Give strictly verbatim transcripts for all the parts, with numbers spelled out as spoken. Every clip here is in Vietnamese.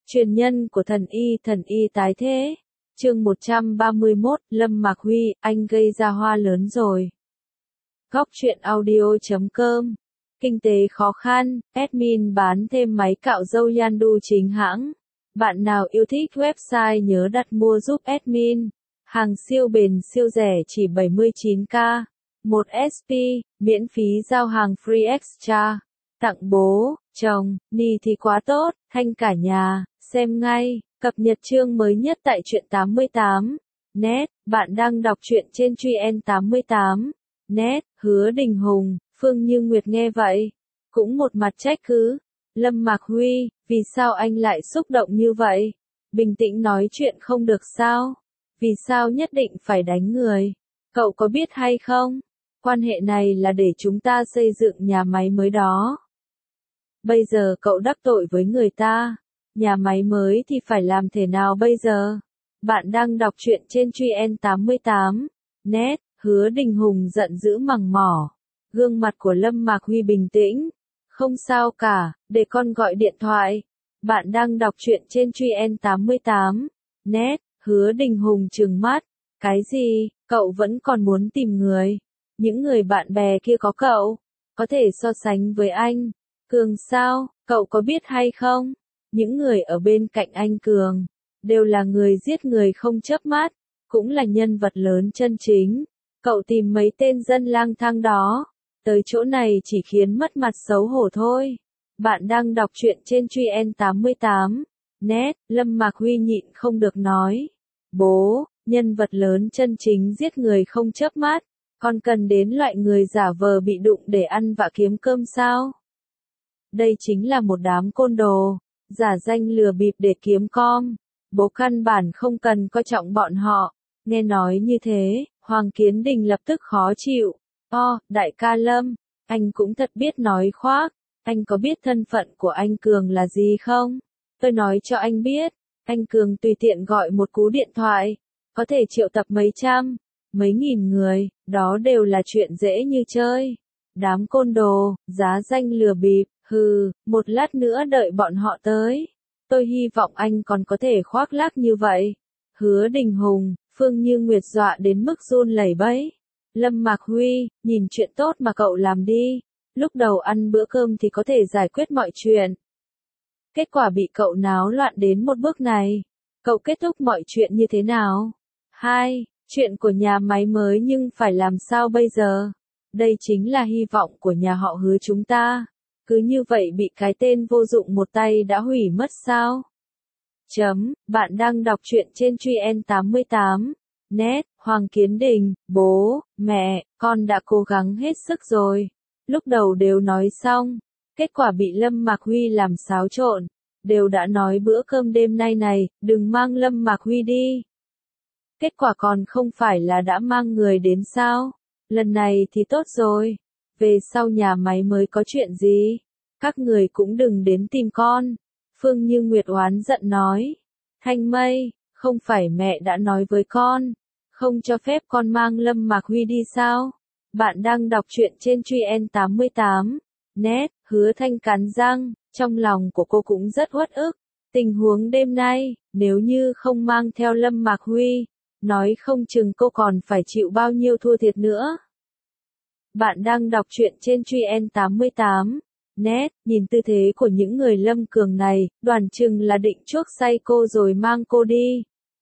Truyền nhân của thần y thần y tái thế. Chương một trăm ba mươi mốt, Lâm Mạc Huy, anh gây ra hoa lớn rồi. Góc truyện audio chấm com. Kinh tế khó khăn, admin bán thêm máy cạo râu Yandu chính hãng. Bạn nào yêu thích website nhớ đặt mua giúp admin. Hàng siêu bền siêu rẻ chỉ bảy mươi chín k. một ét pê, miễn phí giao hàng free extra. Tặng bố, chồng, ni thì quá tốt, thanh cả nhà, xem ngay, cập nhật chương mới nhất tại truyện tám mươi tám. Net, bạn đang đọc truyện trên truyện tám mươi tám. Net, Hứa Đình Hùng, Phương Như Nguyệt nghe vậy, cũng một mặt trách cứ. Lâm Mạc Huy, vì sao anh lại xúc động như vậy? Bình tĩnh nói chuyện không được sao? Vì sao nhất định phải đánh người? Cậu có biết hay không? Quan hệ này là để chúng ta xây dựng nhà máy mới đó. Bây giờ cậu đắc tội với người ta, nhà máy mới thì phải làm thế nào bây giờ? Bạn đang đọc truyện trên truyện tám mươi tám. Net, Hứa Đình Hùng giận dữ mằng mỏ. Gương mặt của Lâm Mạc Huy bình tĩnh. Không sao cả, để con gọi điện thoại. Bạn đang đọc truyện trên truyện tám mươi tám. Net, Hứa Đình Hùng trừng mắt. Cái gì, cậu vẫn còn muốn tìm người? Những người bạn bè kia có cậu, có thể so sánh với anh. Cường sao, cậu có biết hay không? Những người ở bên cạnh anh Cường, đều là người giết người không chớp mắt, cũng là nhân vật lớn chân chính. Cậu tìm mấy tên dân lang thang đó, tới chỗ này chỉ khiến mất mặt xấu hổ thôi. Bạn đang đọc truyện trên truyện tám mươi tám. Net, Lâm Mạc Huy nhịn không được nói. Bố, nhân vật lớn chân chính giết người không chớp mắt, còn cần đến loại người giả vờ bị đụng để ăn vạ kiếm cơm sao? Đây chính là một đám côn đồ, giả danh lừa bịp để kiếm com. Bố căn bản không cần coi trọng bọn họ. Nghe nói như thế, Hoàng Kiến Đình lập tức khó chịu. O, đại ca Lâm, anh cũng thật biết nói khoác. Anh có biết thân phận của anh Cường là gì không? Tôi nói cho anh biết, anh Cường tùy tiện gọi một cú điện thoại, có thể triệu tập mấy trăm, mấy nghìn người, đó đều là chuyện dễ như chơi. Đám côn đồ, giá danh lừa bịp, hừ, một lát nữa đợi bọn họ tới. Tôi hy vọng anh còn có thể khoác lác như vậy. Hứa Đình Hùng, Phương Như Nguyệt dọa đến mức run lẩy bẩy. Lâm Mạc Huy, nhìn chuyện tốt mà cậu làm đi. Lúc đầu ăn bữa cơm thì có thể giải quyết mọi chuyện. Kết quả bị cậu náo loạn đến một bước này. Cậu kết thúc mọi chuyện như thế nào? Hai, chuyện của nhà máy mới nhưng phải làm sao bây giờ? Đây chính là hy vọng của nhà họ Hứa chúng ta. Cứ như vậy bị cái tên vô dụng một tay đã hủy mất sao? Chấm, bạn đang đọc truyện trên truyện tám mươi tám. Net, Hoàng Kiến Đình, bố, mẹ, con đã cố gắng hết sức rồi. Lúc đầu đều nói xong, kết quả bị Lâm Mạc Huy làm xáo trộn. Đều đã nói bữa cơm đêm nay này, đừng mang Lâm Mạc Huy đi. Kết quả còn không phải là đã mang người đến sao? Lần này thì tốt rồi. Về sau nhà máy mới có chuyện gì, các người cũng đừng đến tìm con. Phương Như Nguyệt oán giận nói. Thanh Mây, không phải mẹ đã nói với con, không cho phép con mang Lâm Mạc Huy đi sao? Bạn đang đọc truyện trên truyện tám mươi tám. Net, Hứa Thanh cắn răng, trong lòng của cô cũng rất uất ức. Tình huống đêm nay, nếu như không mang theo Lâm Mạc Huy, nói không chừng cô còn phải chịu bao nhiêu thua thiệt nữa. Bạn đang đọc truyện trên truyện tám mươi tám. Net, nhìn tư thế của những người Lâm Cường này, đoán chừng là định chuốc say cô rồi mang cô đi.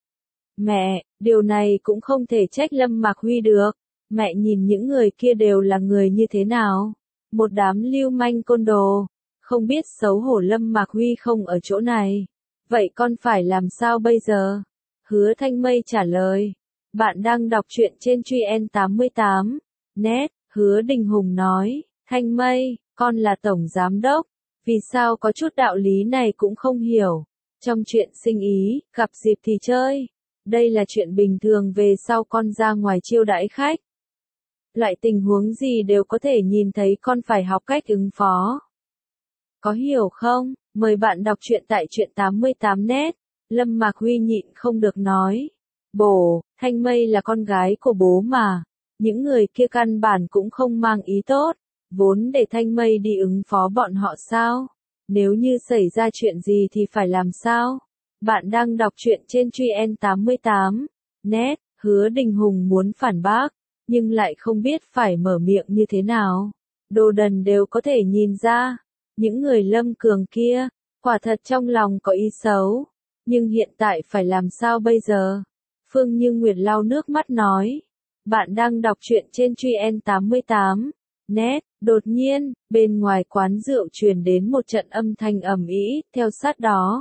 Mẹ, điều này cũng không thể trách Lâm Mạc Huy được. Mẹ nhìn những người kia đều là người như thế nào? Một đám lưu manh côn đồ. Không biết xấu hổ. Lâm Mạc Huy không ở chỗ này. Vậy con phải làm sao bây giờ? Hứa Thanh Mây trả lời. Bạn đang đọc truyện trên truyện tám mươi tám. Net, Hứa Đình Hùng nói. Thanh Mây, con là tổng giám đốc. Vì sao có chút đạo lý này cũng không hiểu? Trong chuyện sinh ý, gặp dịp thì chơi. Đây là chuyện bình thường, về sau con ra ngoài chiêu đãi khách. Loại tình huống gì đều có thể nhìn thấy, con phải học cách ứng phó. Có hiểu không? Mời bạn đọc truyện tại truyện tám mươi tám net. Lâm Mạc Huy nhịn không được nói. Bố, Thanh Mây là con gái của bố mà. Những người kia căn bản cũng không mang ý tốt. Vốn để Thanh Mây đi ứng phó bọn họ sao? Nếu như xảy ra chuyện gì thì phải làm sao? Bạn đang đọc truyện trên Truyện tám mươi tám net, Hứa Đình Hùng muốn phản bác, nhưng lại không biết phải mở miệng như thế nào. Đồ đần đều có thể nhìn ra, những người Lâm Cường kia, quả thật trong lòng có ý xấu. Nhưng hiện tại phải làm sao bây giờ? Phương Như Nguyệt lau nước mắt nói. Bạn đang đọc truyện trên Truyện tám mươi tám net, đột nhiên, bên ngoài quán rượu truyền đến một trận âm thanh ầm ĩ, theo sát đó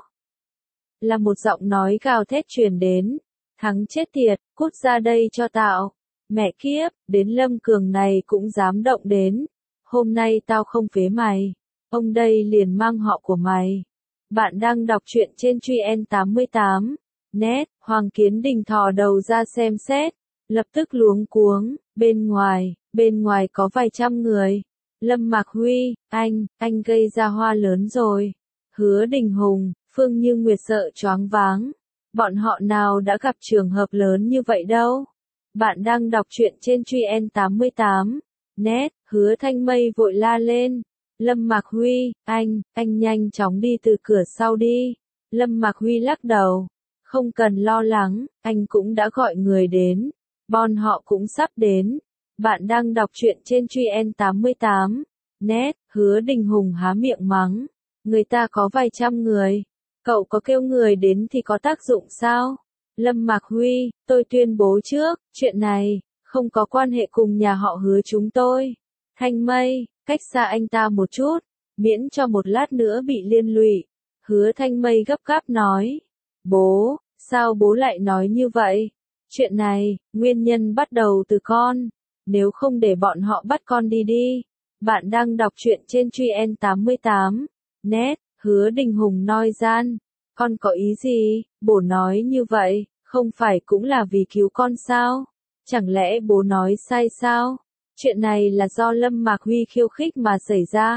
là một giọng nói gào thét truyền đến. Thắng chết tiệt, cút ra đây cho tao. Mẹ kiếp, đến Lâm Cường này cũng dám động đến. Hôm nay tao không phế mày. Ông đây liền mang họ của mày. Bạn đang đọc truyện trên Truyện tám mươi tám net, Hoàng Kiến Đình thò đầu ra xem xét, lập tức luống cuống, bên ngoài, bên ngoài có vài trăm người. Lâm Mạc Huy, anh, anh gây ra hoa lớn rồi. Hứa Đình Hùng, Phương Như Nguyệt sợ choáng váng. Bọn họ nào đã gặp trường hợp lớn như vậy đâu. Bạn đang đọc truyện trên Truyện tám mươi tám net, Hứa Thanh Mây vội la lên. Lâm Mạc Huy, anh, anh nhanh chóng đi từ cửa sau đi. Lâm Mạc Huy lắc đầu. Không cần lo lắng, anh cũng đã gọi người đến. Bọn họ cũng sắp đến. Bạn đang đọc truyện trên Truyện tám mươi tám net, Hứa Đình Hùng há miệng mắng. Người ta có vài trăm người. Cậu có kêu người đến thì có tác dụng sao? Lâm Mạc Huy, tôi tuyên bố trước, chuyện này, không có quan hệ cùng nhà họ Hứa chúng tôi. Thanh Mây, cách xa anh ta một chút, miễn cho một lát nữa bị liên lụy. Hứa Thanh Mây gấp gáp nói. Bố, sao bố lại nói như vậy? Chuyện này, nguyên nhân bắt đầu từ con. Nếu không để bọn họ bắt con đi đi. Bạn đang đọc truyện trên Truyện tám mươi tám net, Hứa Đình Hùng nói gian. Con có ý gì? Bố nói như vậy, không phải cũng là vì cứu con sao? Chẳng lẽ bố nói sai sao? Chuyện này là do Lâm Mạc Huy khiêu khích mà xảy ra.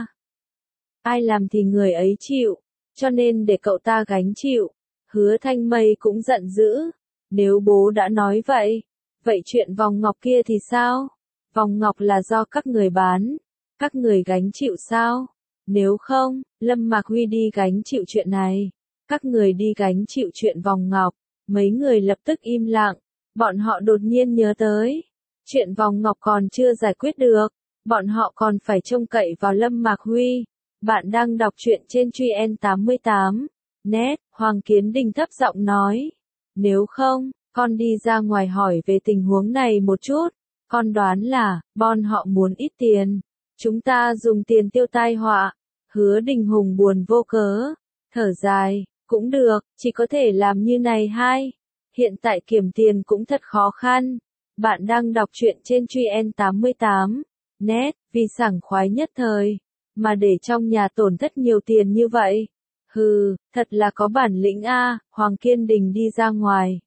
Ai làm thì người ấy chịu, cho nên để cậu ta gánh chịu. Hứa Thanh Mây cũng giận dữ. Nếu bố đã nói vậy, vậy chuyện vòng ngọc kia thì sao? Vòng ngọc là do các người bán, các người gánh chịu sao? Nếu không, Lâm Mạc Huy đi gánh chịu chuyện này. Các người đi gánh chịu chuyện vòng ngọc. Mấy người lập tức im lặng. Bọn họ đột nhiên nhớ tới. Chuyện vòng ngọc còn chưa giải quyết được. Bọn họ còn phải trông cậy vào Lâm Mạc Huy. Bạn đang đọc truyện trên Truyện tám mươi tám net, Hoàng Kiến Đình thấp giọng nói. Nếu không, con đi ra ngoài hỏi về tình huống này một chút. Con đoán là, bọn họ muốn ít tiền. Chúng ta dùng tiền tiêu tai họa. Hứa Đình Hùng buồn vô cớ. Thở dài, cũng được, chỉ có thể làm như này hai. Hiện tại kiểm tiền cũng thật khó khăn. Bạn đang đọc truyện trên Truyện tám mươi tám net, vì sảng khoái nhất thời, mà để trong nhà tổn thất nhiều tiền như vậy. Hừ, thật là có bản lĩnh a. Hoàng Kiên Đình đi ra ngoài.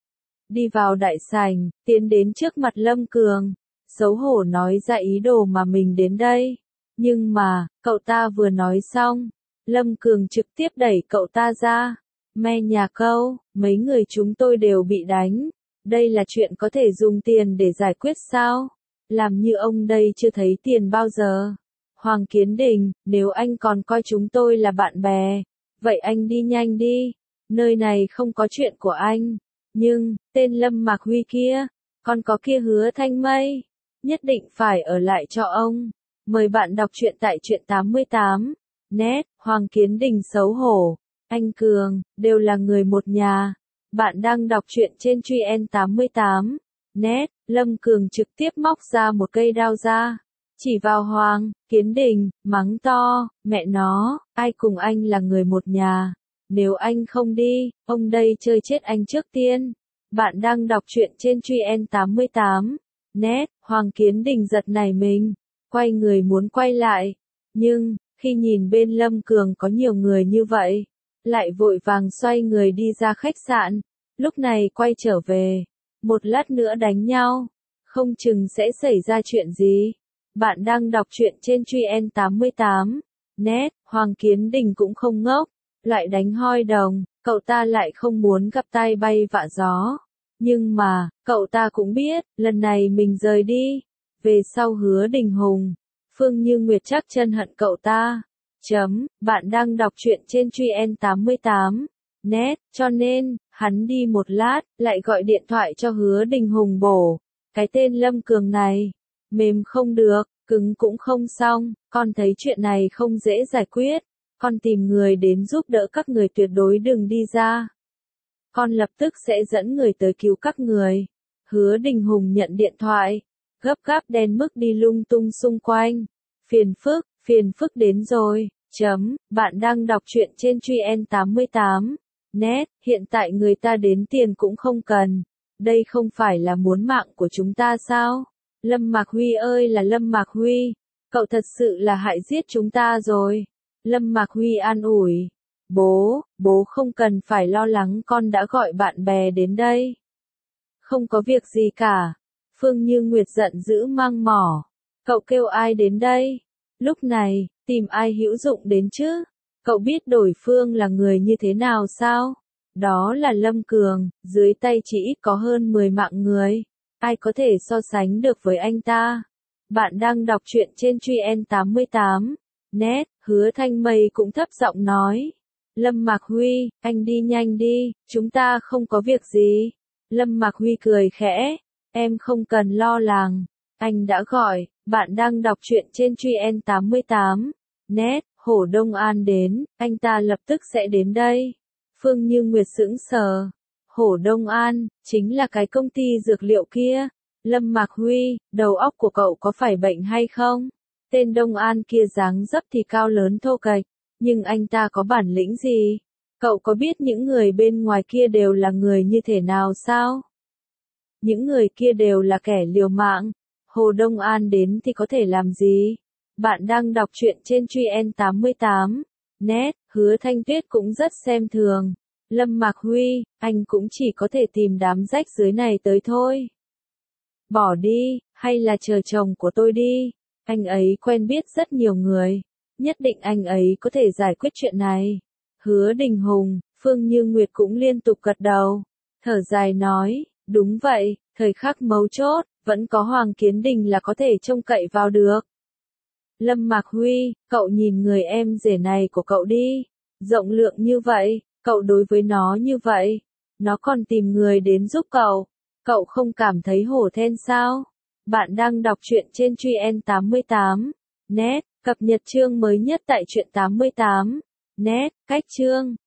Đi vào đại sảnh, tiến đến trước mặt Lâm Cường. Xấu hổ nói ra ý đồ mà mình đến đây. Nhưng mà, cậu ta vừa nói xong, Lâm Cường trực tiếp đẩy cậu ta ra. Me nhà câu, mấy người chúng tôi đều bị đánh. Đây là chuyện có thể dùng tiền để giải quyết sao? Làm như ông đây chưa thấy tiền bao giờ. Hoàng Kiến Đình, nếu anh còn coi chúng tôi là bạn bè, vậy anh đi nhanh đi. Nơi này không có chuyện của anh. Nhưng, tên Lâm Mạc Huy kia, còn có kia Hứa Thanh Mây, nhất định phải ở lại cho ông. Mời bạn đọc truyện tại Truyện tám mươi tám net, Hoàng Kiến Đình xấu hổ. Anh Cường, đều là người một nhà. Bạn đang đọc truyện trên Truyện tám mươi tám net, Lâm Cường trực tiếp móc ra một cây đao ra. Chỉ vào Hoàng Kiến Đình, mắng to, mẹ nó, ai cùng anh là người một nhà. Nếu anh không đi, ông đây chơi chết anh trước tiên. Bạn đang đọc truyện trên Truyện tám mươi tám net, Hoàng Kiến Đình giật nảy mình, quay người muốn quay lại. Nhưng, khi nhìn bên Lâm Cường có nhiều người như vậy, lại vội vàng xoay người đi ra khách sạn. Lúc này quay trở về, một lát nữa đánh nhau, không chừng sẽ xảy ra chuyện gì. Bạn đang đọc truyện trên Truyện tám mươi tám net, Hoàng Kiến Đình cũng không ngốc, lại đánh hoi đồng, cậu ta lại không muốn gặp tai bay vạ gió. Nhưng mà, cậu ta cũng biết, lần này mình rời đi, về sau Hứa Đình Hùng, Phương Như Nguyệt chắc chân hận cậu ta. Chấm, bạn đang đọc truyện trên Truy En tám mươi tám. Net, cho nên, hắn đi một lát, lại gọi điện thoại cho Hứa Đình Hùng bổ. Cái tên Lâm Cường này, mềm không được, cứng cũng không xong, con thấy chuyện này không dễ giải quyết. Con tìm người đến giúp đỡ các người, tuyệt đối đừng đi ra. Con lập tức sẽ dẫn người tới cứu các người. Hứa Đình Hùng nhận điện thoại, gấp gáp đen mức đi lung tung xung quanh. Phiền phức, phiền phức đến rồi. Chấm, bạn đang đọc truyện trên Truy En tám mươi tám. Net, hiện tại người ta đến tiền cũng không cần. Đây không phải là muốn mạng của chúng ta sao? Lâm Mạc Huy ơi là Lâm Mạc Huy, cậu thật sự là hại giết chúng ta rồi. Lâm Mạc Huy an ủi. Bố, bố không cần phải lo lắng, con đã gọi bạn bè đến đây. Không có việc gì cả. Phương Như Nguyệt giận dữ mang mỏ. Cậu kêu ai đến đây? Lúc này, tìm ai hữu dụng đến chứ? Cậu biết đối phương là người như thế nào sao? Đó là Lâm Cường, dưới tay chỉ ít có hơn mười mạng người. Ai có thể so sánh được với anh ta? Bạn đang đọc truyện trên Truy En tám mươi tám. Net, Hứa Thanh Mây cũng thấp giọng nói. Lâm Mạc Huy, anh đi nhanh đi, chúng ta không có việc gì. Lâm Mạc Huy cười khẽ. Em không cần lo lắng. Anh đã gọi, bạn đang đọc truyện trên Truy En tám mươi tám. Net, Hổ Đông An đến, anh ta lập tức sẽ đến đây. Phương Như Nguyệt sững sờ. Hổ Đông An, chính là cái công ty dược liệu kia. Lâm Mạc Huy, đầu óc của cậu có phải bệnh hay không? Tên Đông An kia dáng dấp thì cao lớn thô kệch, nhưng anh ta có bản lĩnh gì? Cậu có biết những người bên ngoài kia đều là người như thế nào sao? Những người kia đều là kẻ liều mạng. Hồ Đông An đến thì có thể làm gì? Bạn đang đọc truyện trên Truy En tám mươi tám. Net, Hứa Thanh Tuyết cũng rất xem thường. Lâm Mạc Huy, anh cũng chỉ có thể tìm đám rách dưới này tới thôi. Bỏ đi, hay là chờ chồng của tôi đi. Anh ấy quen biết rất nhiều người. Nhất định anh ấy có thể giải quyết chuyện này. Hứa Đình Hùng, Phương Như Nguyệt cũng liên tục gật đầu. Thở dài nói, đúng vậy, thời khắc mấu chốt, vẫn có Hoàng Kiến Đình là có thể trông cậy vào được. Lâm Mạc Huy, cậu nhìn người em rể này của cậu đi. Rộng lượng như vậy, cậu đối với nó như vậy. Nó còn tìm người đến giúp cậu. Cậu không cảm thấy hổ thẹn sao? Bạn đang đọc truyện trên Truy En tám mươi tám. Net, cập nhật chương mới nhất tại truyện tám mươi tám. Net, cách chương.